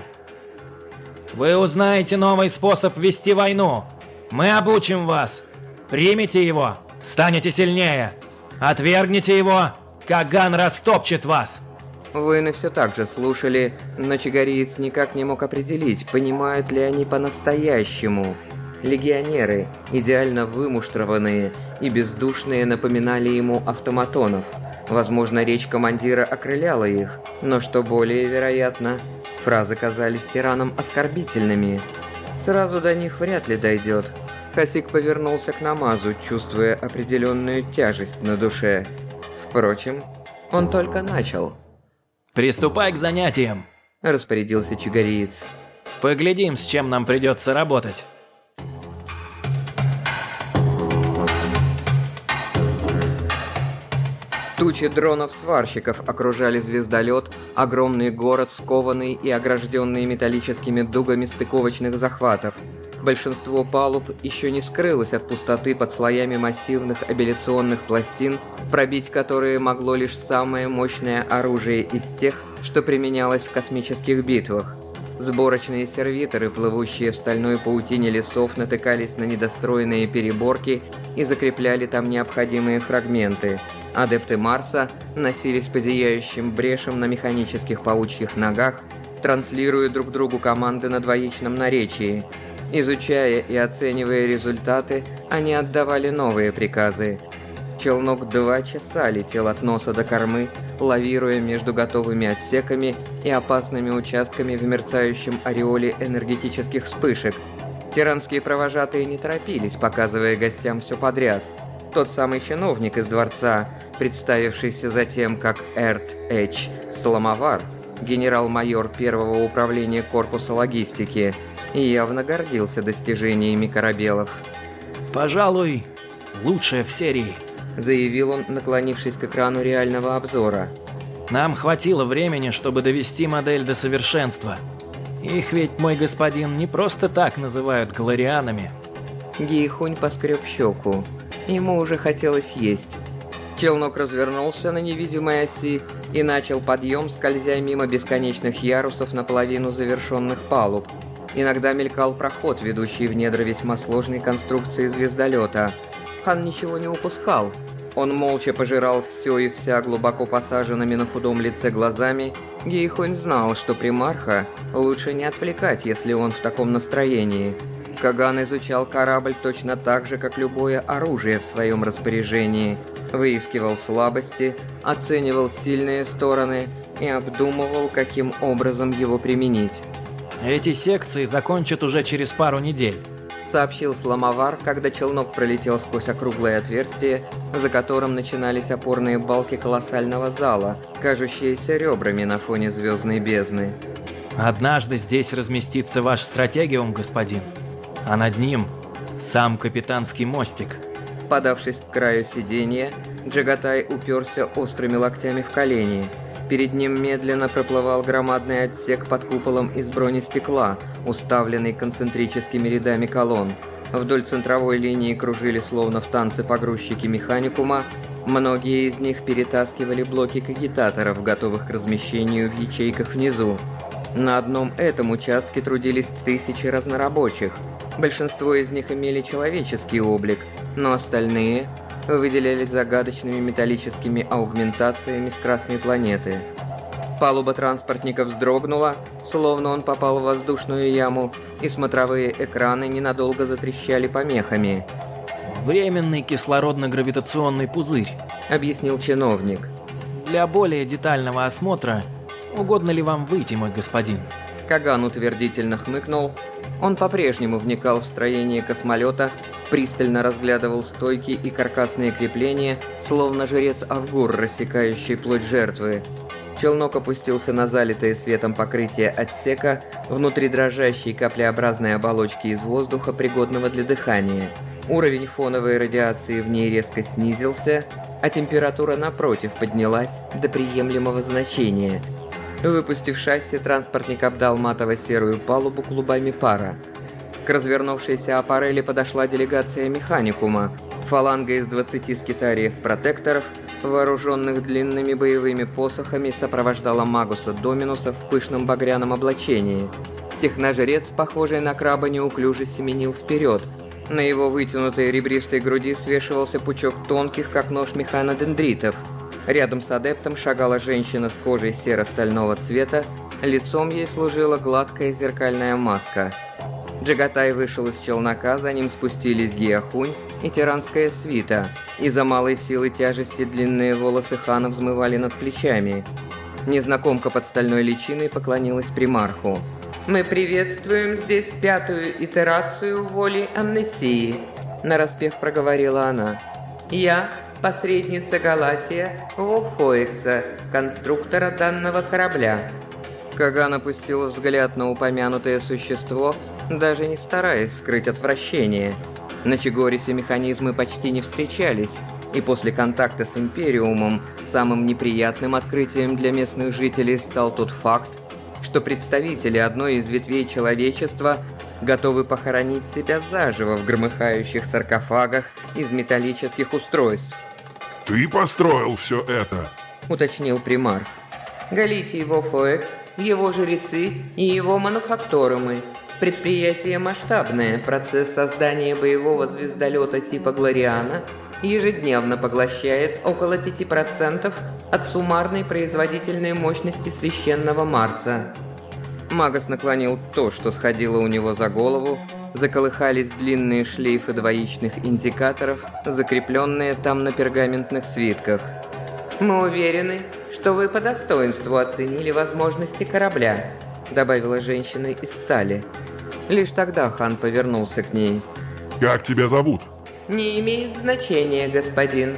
Вы узнаете новый способ вести войну. Мы обучим вас. Примите его, станете сильнее. Отвергните его, Каган растопчет вас. Воины все так же слушали, но чигариец никак не мог определить, понимают ли они по-настоящему. Легионеры, идеально вымуштрованные и бездушные, напоминали ему автоматонов. Возможно, речь командира окрыляла их, но что более вероятно, фразы казались тиранам оскорбительными. Сразу до них вряд ли дойдет. Хасик повернулся к намазу, чувствуя определенную тяжесть на душе. Впрочем, он только начал. «Приступай к занятиям», – распорядился чигариец. «Поглядим, с чем нам придется работать». Тучи дронов-сварщиков окружали звездолет, огромный город, скованный и огражденный металлическими дугами стыковочных захватов. Большинство палуб еще не скрылось от пустоты под слоями массивных абилляционных пластин, пробить которые могло лишь самое мощное оружие из тех, что применялось в космических битвах. Сборочные сервиторы, плывущие в стальной паутине лесов, натыкались на недостроенные переборки и закрепляли там необходимые фрагменты. Адепты Марса носились по зияющим брешам на механических паучьих ногах, транслируя друг другу команды на двоичном наречии. Изучая и оценивая результаты, они отдавали новые приказы. Челнок два часа летел от носа до кормы, лавируя между готовыми отсеками и опасными участками в мерцающем ореоле энергетических вспышек. Тиранские провожатые не торопились, показывая гостям все подряд. Тот самый чиновник из дворца, представившийся затем как Эрт Эч Сламовар, генерал-майор первого управления корпуса логистики, явно гордился достижениями корабелов. «Пожалуй, лучшая в серии», — заявил он, наклонившись к экрану реального обзора. «Нам хватило времени, чтобы довести модель до совершенства. Их ведь, мой господин, не просто так называют глорианами». Гейхунь поскреб щеку. Ему уже хотелось есть. Челнок развернулся на невидимой оси и начал подъем, скользя мимо бесконечных ярусов наполовину завершенных палуб. Иногда мелькал проход, ведущий в недра весьма сложной конструкции звездолета. Хан ничего не упускал. Он молча пожирал все и вся глубоко посаженными на худом лице глазами Гейхунь знал, что примарха лучше не отвлекать, если он в таком настроении. Каган изучал корабль точно так же, как любое оружие в своем распоряжении, выискивал слабости, оценивал сильные стороны и обдумывал, каким образом его применить. Эти секции закончат уже через пару недель, сообщил Сломовар, когда челнок пролетел сквозь округлое отверстие, за которым начинались опорные балки колоссального зала, кажущиеся ребрами на фоне звездной бездны. Однажды здесь разместится ваш стратегиум, господин, а над ним сам капитанский мостик. Подавшись к краю сиденья, Джагатай уперся острыми локтями в колени. Перед ним медленно проплывал громадный отсек под куполом из бронестекла, уставленный концентрическими рядами колонн. Вдоль центровой линии кружили словно в танце погрузчики механикума, многие из них перетаскивали блоки кагитаторов, готовых к размещению в ячейках внизу. На одном этом участке трудились тысячи разнорабочих. Большинство из них имели человеческий облик, но остальные выделялись загадочными металлическими аугментациями с Красной планеты. Палуба транспортника вздрогнула, словно он попал в воздушную яму, и смотровые экраны ненадолго затрещали помехами. «Временный кислородно-гравитационный пузырь», — объяснил чиновник. «Для более детального осмотра, угодно ли вам выйти, мой господин?» Каган утвердительно хмыкнул. Он по-прежнему вникал в строение космолета, пристально разглядывал стойки и каркасные крепления, словно жрец Авгур, рассекающий плоть жертвы. Челнок опустился на залитое светом покрытие отсека, внутри дрожащей каплеобразной оболочки из воздуха, пригодного для дыхания. Уровень фоновой радиации в ней резко снизился, а температура напротив поднялась до приемлемого значения. Выпустив шасси, транспортник обдал матово-серую палубу клубами пара. К развернувшейся аппарели подошла делегация механикума, фаланга из двадцати скитариев-протекторов, вооруженных длинными боевыми посохами, сопровождала Магуса Доминуса в пышном багряном облачении. Техножрец, похожий на краба, неуклюже семенил вперед. На его вытянутой ребристой груди свешивался пучок тонких, как нож, механодендритов. Рядом с адептом шагала женщина с кожей серо-стального цвета, лицом ей служила гладкая зеркальная маска. Джагатай вышел из челнока, за ним спустились Гиахунь и тиранская свита. Из-за малой силы тяжести длинные волосы хана взмывали над плечами. Незнакомка под стальной личиной поклонилась примарху. «Мы приветствуем здесь пятую итерацию воли амнесии», — нараспев проговорила она. «Я посредница Галатия Вофоекса, конструктора данного корабля». Каган опустил взгляд на упомянутое существо, даже не стараясь скрыть отвращение. На Чигорисе механизмы почти не встречались, и после контакта с Империумом самым неприятным открытием для местных жителей стал тот факт, что представители одной из ветвей человечества готовы похоронить себя заживо в громыхающих саркофагах из металлических устройств. «Ты построил все это?» — уточнил примарх. «Галитий Вофоекс, его жрецы и его мануфакторумы. Предприятие масштабное, процесс создания боевого звездолета типа Глориана ежедневно поглощает около пяти процентов от суммарной производительной мощности священного Марса». Магос наклонил то, что сходило у него за голову, заколыхались длинные шлейфы двоичных индикаторов, закрепленные там на пергаментных свитках. «Мы уверены, что вы по достоинству оценили возможности корабля», — добавила женщина из стали. Лишь тогда хан повернулся к ней. «Как тебя зовут?» «Не имеет значения, господин».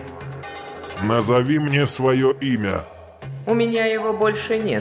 «Назови мне свое имя». «У меня его больше нет».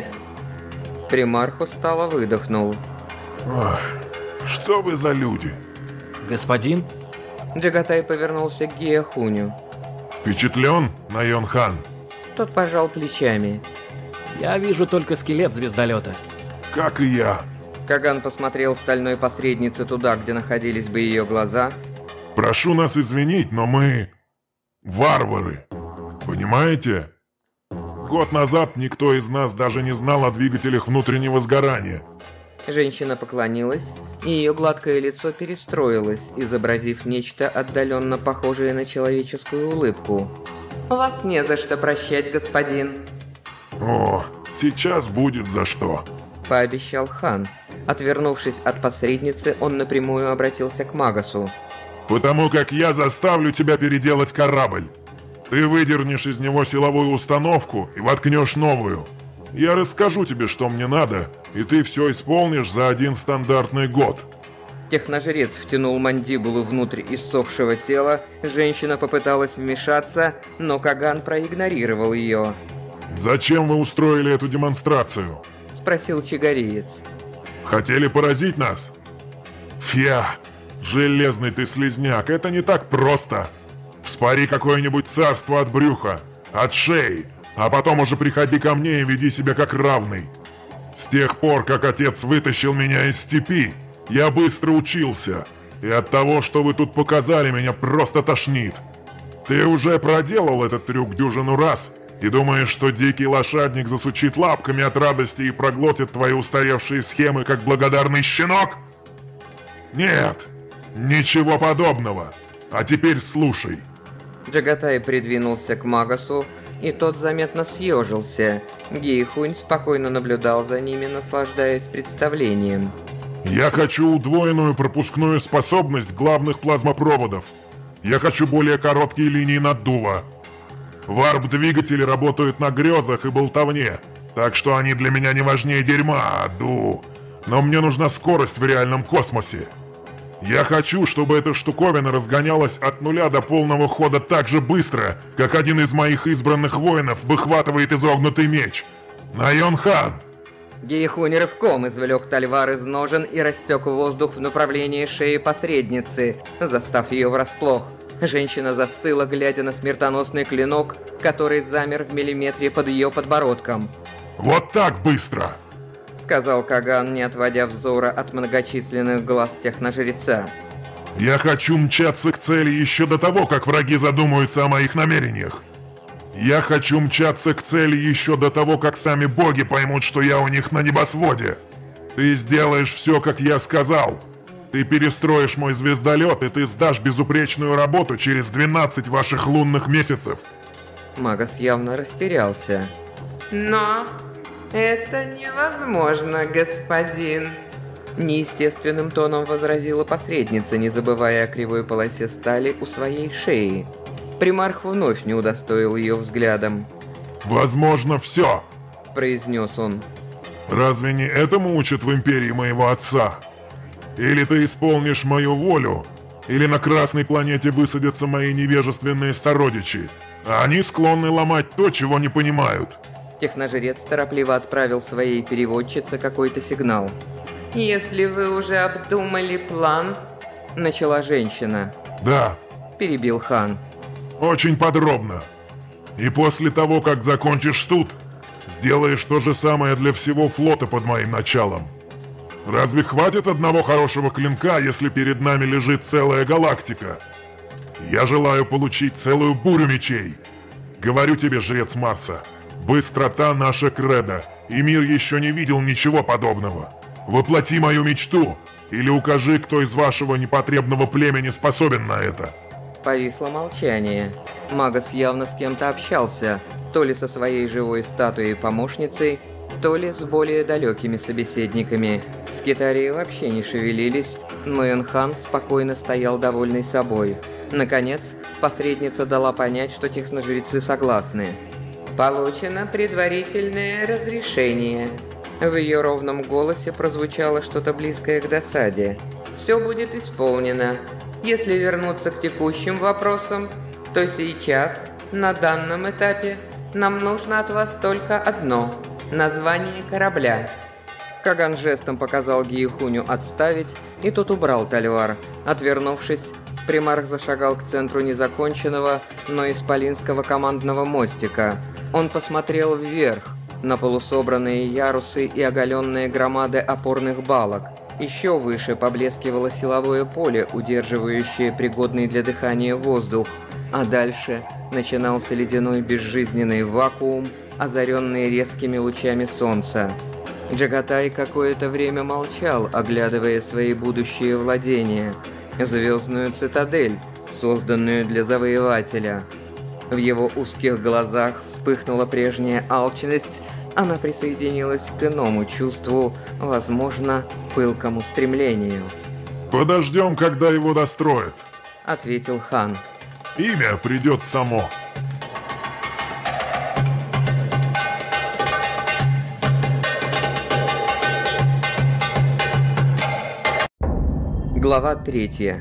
Примарх устало выдохнул. «Ох, что вы за люди?» «Господин?» Джагатай повернулся к Гиахуню. «Впечатлен, Найон-хан?» Тот пожал плечами. «Я вижу только скелет звездолета». «Как и я». Каган посмотрел стальной посреднице туда, где находились бы ее глаза. «Прошу нас извинить, но мы... варвары. Понимаете? Год назад никто из нас даже не знал о двигателях внутреннего сгорания». Женщина поклонилась, и ее гладкое лицо перестроилось, изобразив нечто отдаленно похожее на человеческую улыбку. «Вас не за что прощать, господин». «О, Сейчас будет за что. Пообещал хан. Отвернувшись от посредницы, он напрямую обратился к Магасу. Потому как я заставлю тебя переделать корабль. Ты выдернешь из него силовую установку и воткнешь новую. Я расскажу тебе, что мне надо, и ты все исполнишь за один стандартный год. Техножрец втянул мандибулу внутрь иссохшего тела, женщина попыталась вмешаться, но Каган проигнорировал ее. «Зачем вы устроили эту демонстрацию?» – спросил чигариец. «Хотели поразить нас?» «Фья, железный ты слизняк, это не так просто. Вспори какое-нибудь царство от брюха, от шеи, а потом уже приходи ко мне и веди себя как равный. С тех пор, как отец вытащил меня из степи, я быстро учился, и от того, что вы тут показали, меня просто тошнит. Ты уже проделал этот трюк дюжину раз, и думаешь, что дикий лошадник засучит лапками от радости и проглотит твои устаревшие схемы, как благодарный щенок? Нет, ничего подобного. А теперь слушай». Джагатай придвинулся к Магасу, и тот заметно съежился. Гейхунь спокойно наблюдал за ними, наслаждаясь представлением. «Я хочу удвоенную пропускную способность главных плазмопроводов. Я хочу более короткие линии наддува. Варп-двигатели работают на грезах и болтовне, так что они для меня не важнее дерьма, ду. Но мне нужна скорость в реальном космосе. Я хочу, чтобы эта штуковина разгонялась от нуля до полного хода так же быстро, как один из моих избранных воинов выхватывает изогнутый меч. Найон-хан!» Гейхунь рывком извлек тальвар из ножен и рассек воздух в направлении шеи посредницы, застав ее врасплох. Женщина застыла, глядя на смертоносный клинок, который замер в миллиметре под ее подбородком. «Вот так быстро!» — сказал Каган, не отводя взора от многочисленных глаз техножреца. «Я хочу мчаться к цели еще до того, как враги задумаются о моих намерениях. Я хочу мчаться к цели еще до того, как сами боги поймут, что я у них на небосводе. Ты сделаешь все, как я сказал. Ты перестроишь мой звездолет, и ты сдашь безупречную работу через двенадцать ваших лунных месяцев». Магас явно растерялся. «Но это невозможно, господин!» Неестественным тоном возразила посредница, не забывая о кривой полосе стали у своей шеи. Примарх вновь не удостоил ее взглядом. «Возможно, все!» – произнес он. «Разве не этому учат в империи моего отца? Или ты исполнишь мою волю, или на Красной планете высадятся мои невежественные сородичи, а они склонны ломать то, чего не понимают». Техножрец торопливо отправил своей переводчице какой-то сигнал. «Если вы уже обдумали план...» – начала женщина. «Да», – перебил хан. «Очень подробно. И после того, как закончишь тут, сделаешь то же самое для всего флота под моим началом. Разве хватит одного хорошего клинка, если перед нами лежит целая галактика? Я желаю получить целую бурю мечей. Говорю тебе, жрец Марса, быстрота наша кредо, и мир еще не видел ничего подобного. Воплоти мою мечту, или укажи, кто из вашего непотребного племени способен на это». Повисло молчание. Магас явно с кем-то общался, то ли со своей живой статуей-помощницей, то ли с более далекими собеседниками. Скитарии вообще не шевелились, но Янхан спокойно стоял довольный собой. Наконец, посредница дала понять, что техножрецы согласны. «Получено предварительное разрешение». В ее ровном голосе прозвучало что-то близкое к досаде. «Все будет исполнено. Если вернуться к текущим вопросам, то сейчас, на данном этапе, нам нужно от вас только одно – название корабля». Каган жестом показал Гейхуню отставить, и тот убрал тальвар. Отвернувшись, примарх зашагал к центру незаконченного, но исполинского командного мостика. Он посмотрел вверх, на полусобранные ярусы и оголенные громады опорных балок. Еще выше поблескивало силовое поле, удерживающее пригодный для дыхания воздух, а дальше начинался ледяной безжизненный вакуум, озаренный резкими лучами солнца. Джагатай какое-то время молчал, оглядывая свои будущие владения, звездную цитадель, созданную для завоевателя. В его узких глазах вспыхнула прежняя алчность, она присоединилась к иному чувству, возможно, пылкому стремлению. «Подождем, когда его достроят», — ответил хан. «Имя придет само». Глава третья.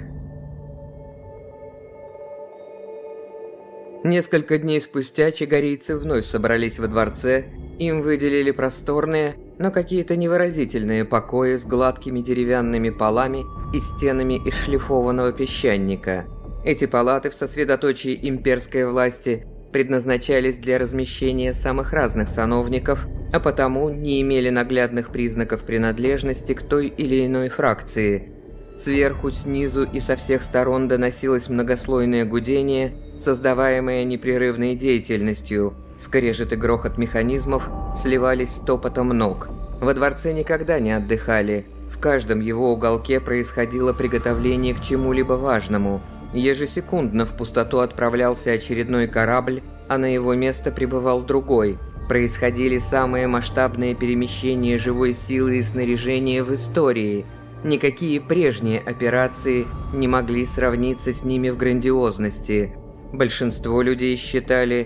Несколько дней спустя чагарийцы вновь собрались во дворце, им выделили просторные, но какие-то невыразительные покои с гладкими деревянными полами и стенами из шлифованного песчаника. Эти палаты в сосредоточии имперской власти предназначались для размещения самых разных сановников, а потому не имели наглядных признаков принадлежности к той или иной фракции. Сверху, снизу и со всех сторон доносилось многослойное гудение, создаваемое непрерывной деятельностью. Скрежет и грохот механизмов сливались с топотом ног. Во дворце никогда не отдыхали. В каждом его уголке происходило приготовление к чему-либо важному. Ежесекундно в пустоту отправлялся очередной корабль, а на его место прибывал другой. Происходили самые масштабные перемещения живой силы и снаряжения в истории. Никакие прежние операции не могли сравниться с ними в грандиозности. Большинство людей считали,